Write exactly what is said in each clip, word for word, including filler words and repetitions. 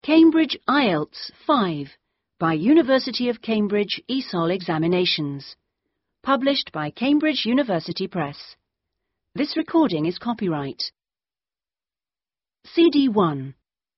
Cambridge I E L T S five by University of Cambridge E S O L Examinations. Published by Cambridge University Press. This recording is copyright. C D one.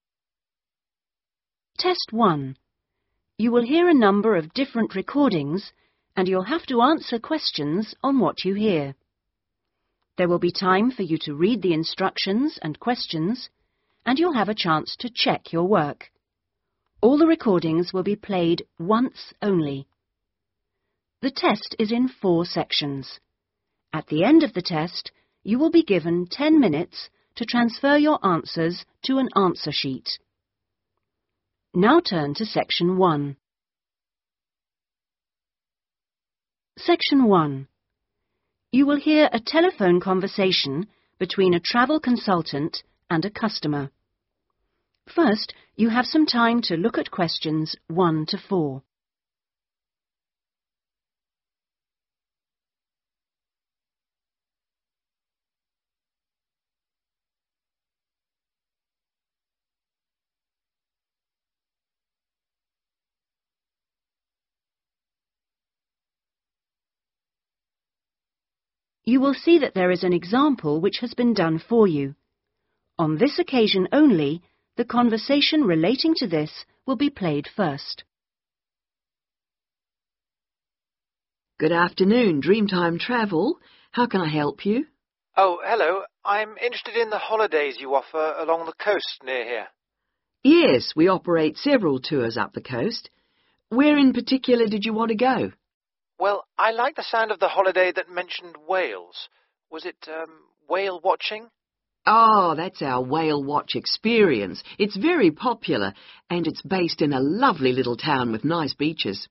Test one. You will hear a number of different recordings and you'll have to answer questions on what you hear. There will be time for you to read the instructions and questions, and you'll have a chance to check your work. All the recordings will be played once only. The test is in four sections. At the end of the test, you will be given ten minutes to transfer your answers to an answer sheet. Now turn to Section one. Section one. You will hear a telephone conversation between a travel consultant and a customer. First, you have some time to look at questions one to four. You will see that there is an example which has been done for you. On this occasion only, the conversation relating to this will be played first. Good afternoon, Dreamtime Travel. How can I help you? Oh, hello. I'm interested in the holidays you offer along the coast near here. Yes, we operate several tours up the coast. Where in particular did you want to go? Well, I like the sound of the holiday that mentioned whales. Was it um, whale watching? Oh, that's our Whale Watch Experience. It's very popular, and it's based in a lovely little town with nice beaches.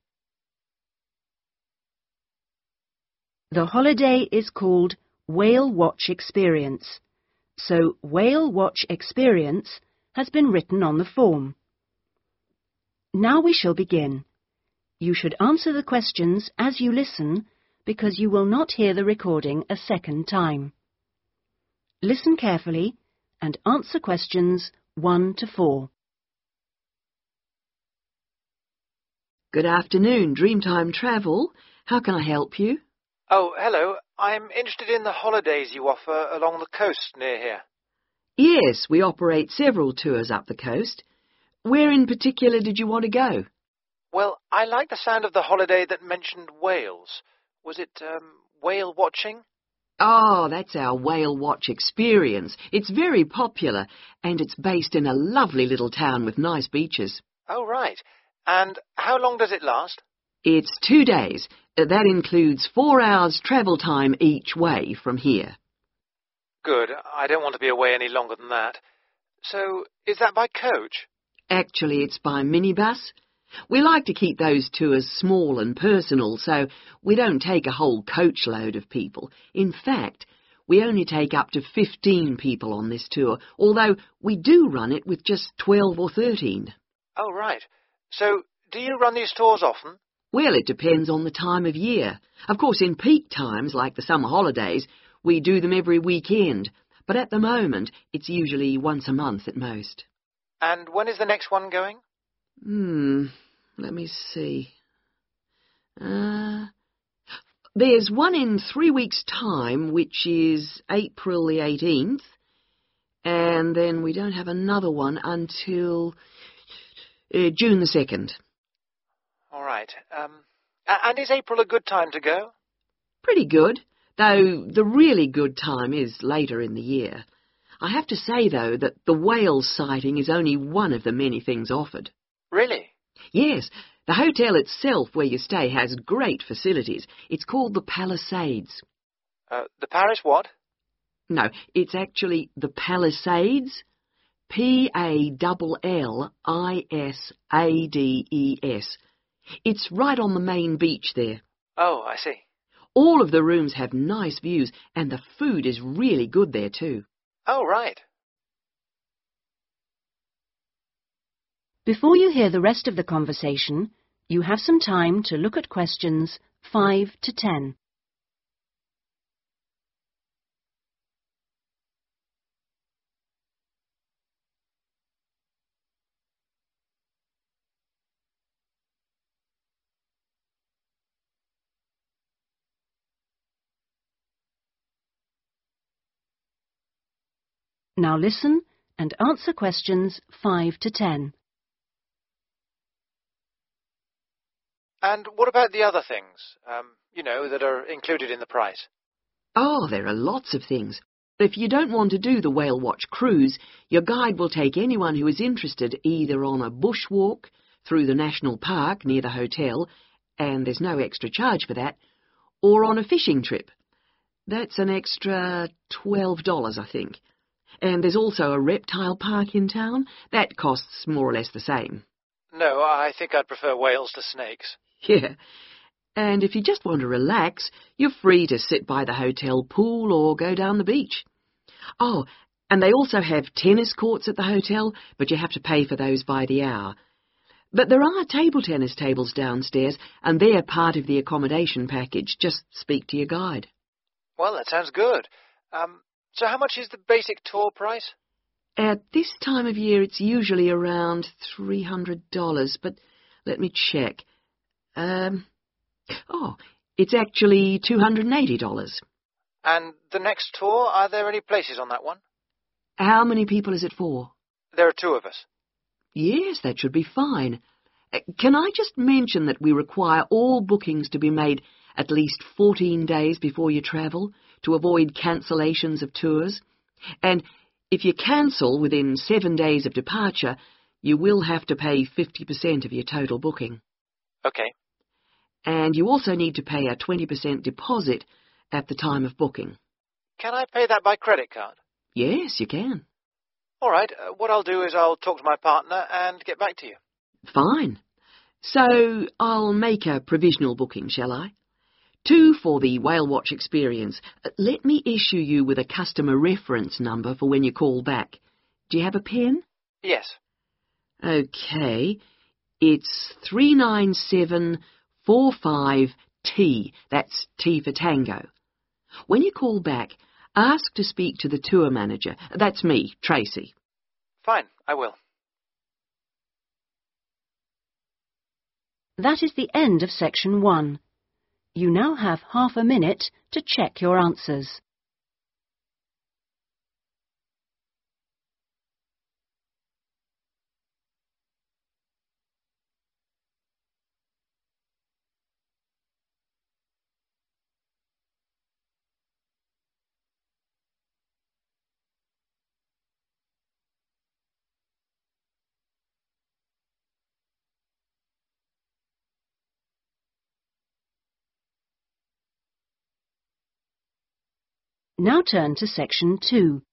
The holiday is called Whale Watch Experience, so Whale Watch Experience has been written on the form. Now we shall begin. You should answer the questions as you listen because you will not hear the recording a second time. Listen carefully and answer questions one to four. Good afternoon, Dreamtime Travel. How can I help you? Oh, hello. I'm interested in the holidays you offer along the coast near here. Yes, we operate several tours up the coast. Where in particular did you want to go? Well, I like the sound of the holiday that mentioned whales. Was it um, whale watching? Oh, that's our Whale Watch Experience. It's very popular, and it's based in a lovely little town with nice beaches. Oh, right. And how long does it last? It's two days. That includes four hours travel time each way from here. Good. I don't want to be away any longer than that. So, is that by coach? Actually, it's by minibus. We like to keep those tours small and personal, so we don't take a whole coachload of people. In fact, we only take up to fifteen people on this tour, although we do run it with just twelve or thirteen. Oh, right. So, do you run these tours often? Well, it depends on the time of year. Of course, in peak times, like the summer holidays, we do them every weekend, but at the moment, it's usually once a month at most. And when is the next one going? Hmm, let me see. Uh, there's one in three weeks' time, which is April the eighteenth, and then we don't have another one until uh, June the second. All right. Um, and is April a good time to go? Pretty good, though the really good time is later in the year. I have to say, though, that the whale sighting is only one of the many things offered. Really? Yes, the hotel itself where you stay has great facilities. It's called the Palisades. Uh, the Paris what? No, it's actually the Palisades. P A L L I S A D E S. It's right on the main beach there. Oh, I see. All of the rooms have nice views, and the food is really good there too. Oh, right. Before you hear the rest of the conversation, you have some time to look at questions five to ten. Now listen and answer questions five to ten. And what about the other things, um, you know, that are included in the price? Oh, there are lots of things. If you don't want to do the Whale Watch cruise, your guide will take anyone who is interested either on a bushwalk through the national park near the hotel, and there's no extra charge for that, or on a fishing trip. That's an extra twelve dollars, I think. And there's also a reptile park in town. That costs more or less the same. No, I think I'd prefer whales to snakes. Yeah. And if you just want to relax, you're free to sit by the hotel pool or go down the beach. Oh, and they also have tennis courts at the hotel, but you have to pay for those by the hour. But there are table tennis tables downstairs, and they're part of the accommodation package. Just speak to your guide. Well, that sounds good. Um, so how much is the basic tour price? At this time of year, it's usually around three hundred dollars, but let me check. Um, oh, it's actually two hundred eighty dollars. And the next tour, are there any places on that one? How many people is it for? There are two of us. Yes, that should be fine. Uh, Can I just mention that we require all bookings to be made at least fourteen days before you travel to avoid cancellations of tours? And if you cancel within seven days of departure, you will have to pay fifty percent of your total booking. Okay. And you also need to pay a twenty percent deposit at the time of booking. Can I pay that by credit card? Yes, you can. All right. Uh, what I'll do is I'll talk to my partner and get back to you. Fine. So I'll make a provisional booking, shall I? Two for the Whale Watch experience. Uh, Let me issue you with a customer reference number for when you call back. Do you have a pen? Yes. Okay. It's three nine seven four five T. That's T for Tango. When you call back, ask to speak to the tour manager. That's me, Tracy. Fine, I will. That is the end of section one. You now have half a minute to check your answers. Now turn to section two.